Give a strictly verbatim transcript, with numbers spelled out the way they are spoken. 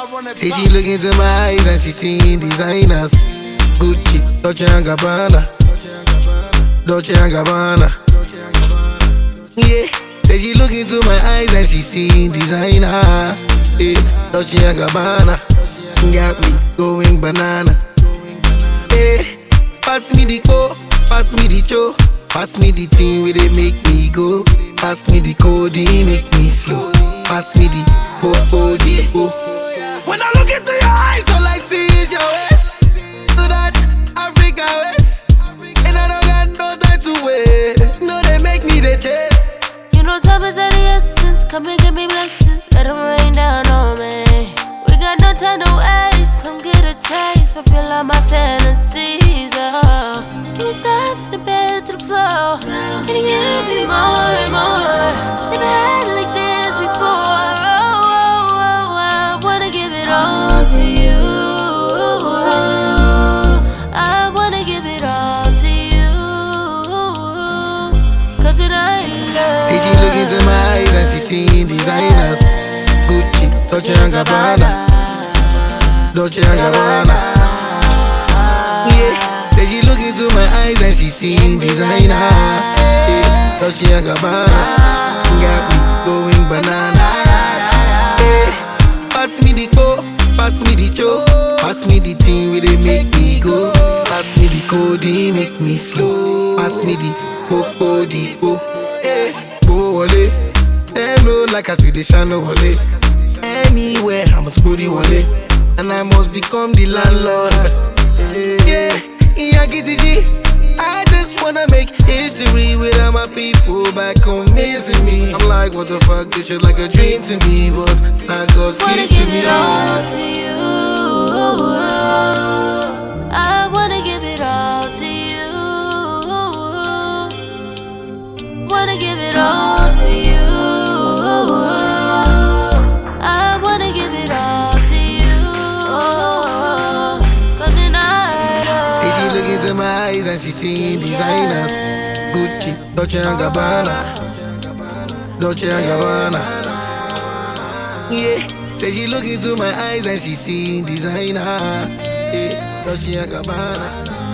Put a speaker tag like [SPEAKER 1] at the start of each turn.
[SPEAKER 1] Say she look into my eyes and she seeing designers. Gucci, Dolce and Gabbana, Dolce and Gabbana. Yeah, say she look into my eyes and she seeing designer. Yeah, Dolce and Gabbana got me going banana. Yeah, pass me the co, pass me the cho, pass me the thing where they make me go. Pass me the code, make me slow. Pass me the co, the co. When I look into your eyes, all I see is your waist. Do that Africa waist, and I don't got no time to wait. No, they make me the chase.
[SPEAKER 2] You know time is of the essence. Come and give me blessings. Let them rain down on me. We got no time to waste. Come get a taste. Fulfill all my fantasies. Oh. Can you start from the bed to the floor? Can you give me more and more? Never had it like this before. Oh, oh, oh, I wanna give it all to you. I wanna give it all to you. Cause tonight love.
[SPEAKER 1] Say she look into my eyes and she seeing designers. Gucci, Dolce and Gabbana, Dolce and Gabbana. Yeah, say she look into my eyes and she seeing designer. Yeah, Dolce and Gabbana got me going banana. Yeah, pass me the co, pass me the cho, pass me the thing where they make me go. Pass me the code, make me slow. Pass me the co, the co. Yeah, go wale. Them know like I Swedish and no wale. Anywhere I must go the wale, and I must become the landlord. Yeah, yeah, G T G. I just wanna make history with all my people back home missing me. I'm like, what the fuck, this shit like a dream to me, but now God's
[SPEAKER 2] Wanna
[SPEAKER 1] gift to
[SPEAKER 2] give
[SPEAKER 1] me.
[SPEAKER 2] it all to you. I wanna give it all to you. Wanna give it all to you. I wanna give it all to you. Cause tonight oh.
[SPEAKER 1] Say she look into my eyes and she seeing designers. Gucci, Dolce and Gabbana, Dolce and Gabbana. Yeah, say she look into my eyes and she seeing designer. Yeah, Dolce and Gabbana.